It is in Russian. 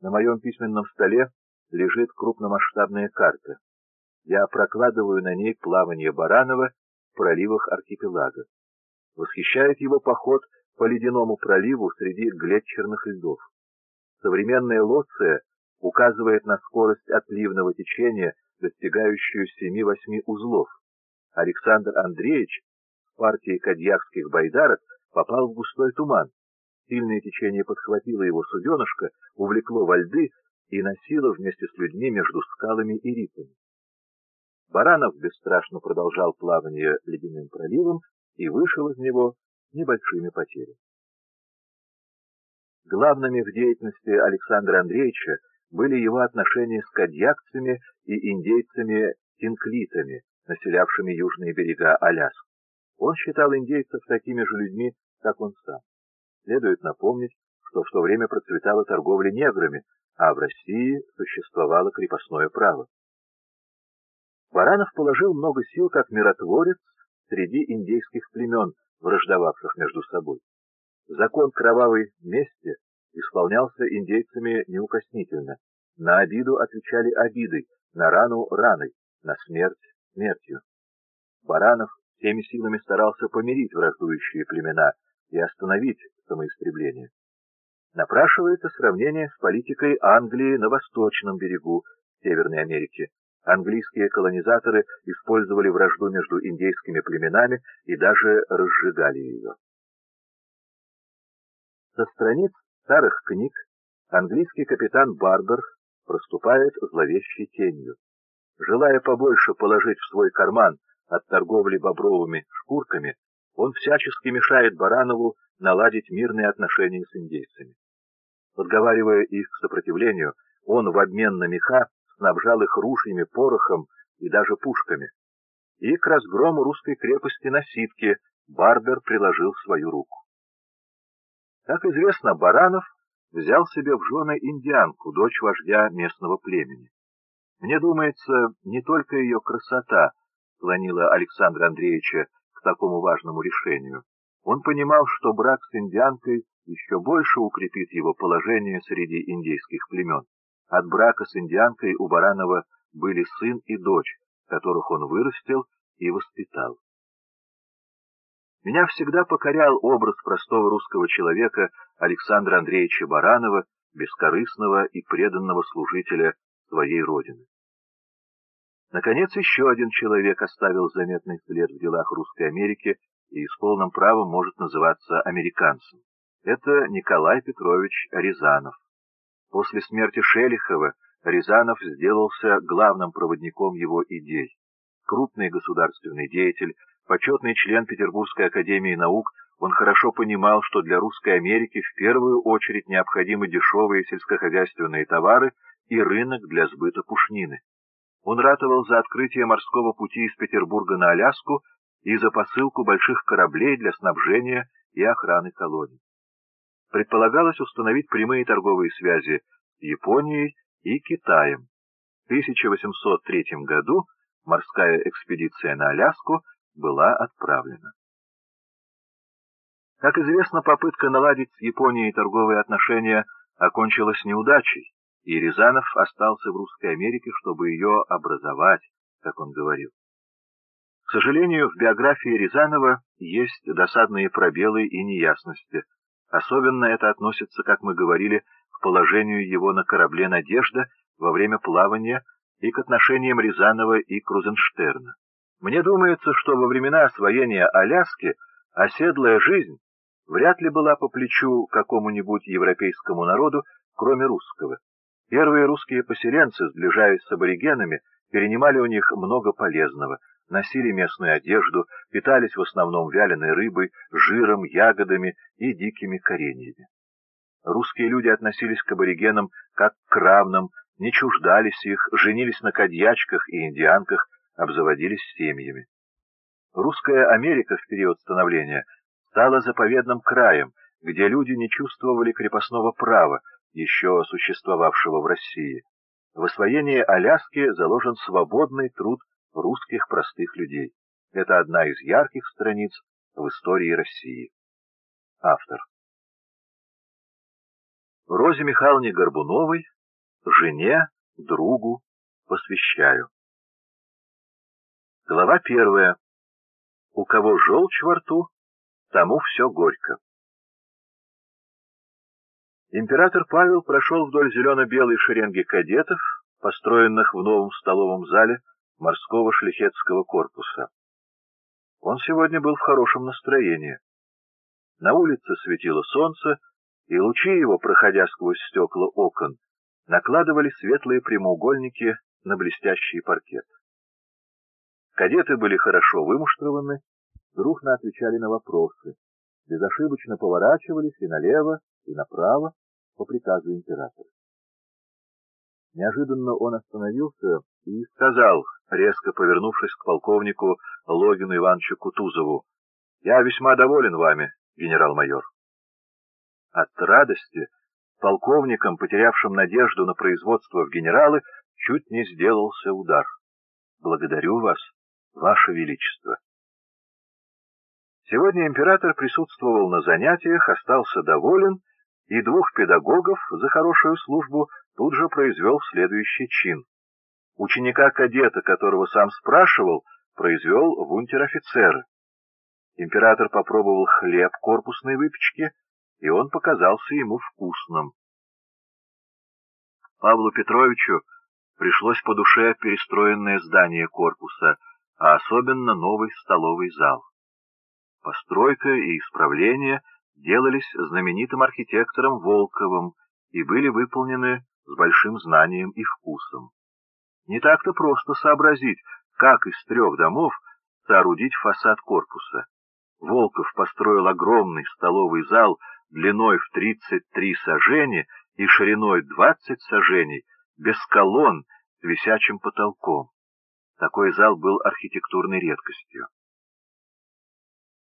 На моем письменном столе лежит крупномасштабная карта. Я прокладываю на ней плавание Баранова в проливах архипелага. Восхищает его поход по ледяному проливу среди глетчерных льдов. Современная Лоция указывает на скорость отливного течения, достигающую 7-8 узлов. Александр Андреевич в партии кадьякских байдарок попал в густой туман. Сильное течение подхватило его суденышко, увлекло во льды и носило вместе с людьми между скалами и рифами. Баранов бесстрашно продолжал плавание ледяным проливом и вышел из него с небольшими потерями. Главными в деятельности Александра Андреевича были его отношения с кадьякцами и индейцами-тинклитами, населявшими южные берега Аляски. Он считал индейцев такими же людьми, как он сам. Следует напомнить, что в то время процветала торговля неграми, а в России существовало крепостное право. Баранов положил много сил как миротворец среди индейских племен, враждовавших между собой. Закон кровавой мести исполнялся индейцами неукоснительно. На обиду отвечали обидой, на рану раной, на смерть смертью. Баранов всеми силами старался помирить враждующие племена и остановить самоистребление. Напрашивается сравнение с политикой Англии на восточном берегу Северной Америки. Английские колонизаторы использовали вражду между индейскими племенами и даже разжигали ее. Со страниц старых книг английский капитан Барбер проступает зловещей тенью. Желая побольше положить в свой карман от торговли бобровыми шкурками, он всячески мешает Баранову наладить мирные отношения с индейцами. Подговаривая их к сопротивлению, он в обмен на меха снабжал их ружьями, порохом и даже пушками. И к разгрому русской крепости на Ситке Барбер приложил свою руку. Как известно, Баранов взял себе в жены индианку, дочь вождя местного племени. Мне думается, не только ее красота склонила Александра Андреевича к такому важному решению. Он понимал, что брак с индианкой еще больше укрепит его положение среди индейских племен. От брака с индианкой у Баранова были сын и дочь, которых он вырастил и воспитал. Меня всегда покорял образ простого русского человека Александра Андреевича Баранова, бескорыстного и преданного служителя своей родины. Наконец, еще один человек оставил заметный след в делах Русской Америки и с полным правом может называться американцем. Это Николай Петрович Рязанов. После смерти Шелихова Рязанов сделался главным проводником его идей. Крупный государственный деятель, почетный член Петербургской академии наук, он хорошо понимал, что для Русской Америки в первую очередь необходимы дешевые сельскохозяйственные товары и рынок для сбыта пушнины. Он ратовал за открытие морского пути из Петербурга на Аляску и за посылку больших кораблей для снабжения и охраны колоний. Предполагалось установить прямые торговые связи с Японией и Китаем. В 1803 году морская экспедиция на Аляску была отправлена. Как известно, попытка наладить с Японией торговые отношения окончилась неудачей, и Рязанов остался в Русской Америке, чтобы ее образовать, как он говорил. К сожалению, в биографии Рязанова есть досадные пробелы и неясности. Особенно это относится, как мы говорили, к положению его на корабле «Надежда» во время плавания и к отношениям Рязанова и Крузенштерна. Мне думается, что во времена освоения Аляски оседлая жизнь вряд ли была по плечу какому-нибудь европейскому народу, кроме русского. Первые русские поселенцы, сближаясь с аборигенами, перенимали у них много полезного, носили местную одежду, питались в основном вяленой рыбой, жиром, ягодами и дикими кореньями. Русские люди относились к аборигенам как к равным, не чуждались их, женились на кадьячках и индианках, обзаводились семьями. Русская Америка в период становления стала заповедным краем, где люди не чувствовали крепостного права, еще существовавшего в России. В освоении Аляски заложен свободный труд русских простых людей. Это одна из ярких страниц в истории России. Автор. Розе Михайловне Горбуновой, жене, другу, посвящаю. Глава 1. У кого желчь во рту, тому все горько. Император Павел прошел вдоль зелено-белой шеренги кадетов, построенных в новом столовом зале морского шляхетского корпуса. Он сегодня был в хорошем настроении. На улице светило солнце, и лучи его, проходя сквозь стекла окон, накладывали светлые прямоугольники на блестящий паркет. Кадеты были хорошо вымуштрованы, дружно отвечали на вопросы, безошибочно поворачивались и налево, и направо по приказу императора. Неожиданно он остановился и сказал, резко повернувшись к полковнику Логину Ивановичу Кутузову: «Я весьма доволен вами, генерал-майор». От радости полковником, потерявшим надежду на производство в генералы, чуть не сделался удар. «Благодарю вас, ваше величество». Сегодня император присутствовал на занятиях, остался доволен, и двух педагогов за хорошую службу тут же произвел в следующий чин. Ученика-кадета, которого сам спрашивал, произвел в унтер-офицеры. Император попробовал хлеб корпусной выпечки, и он показался ему вкусным. Павлу Петровичу пришлось по душе перестроенное здание корпуса, а особенно новый столовый зал. Постройка и исправление делались знаменитым архитектором Волковым и были выполнены с большим знанием и вкусом. Не так-то просто сообразить, как из 3 домов соорудить фасад корпуса. Волков построил огромный столовый зал длиной в 33 сажени и шириной 20 саженей, без колонн, с висячим потолком. Такой зал был архитектурной редкостью.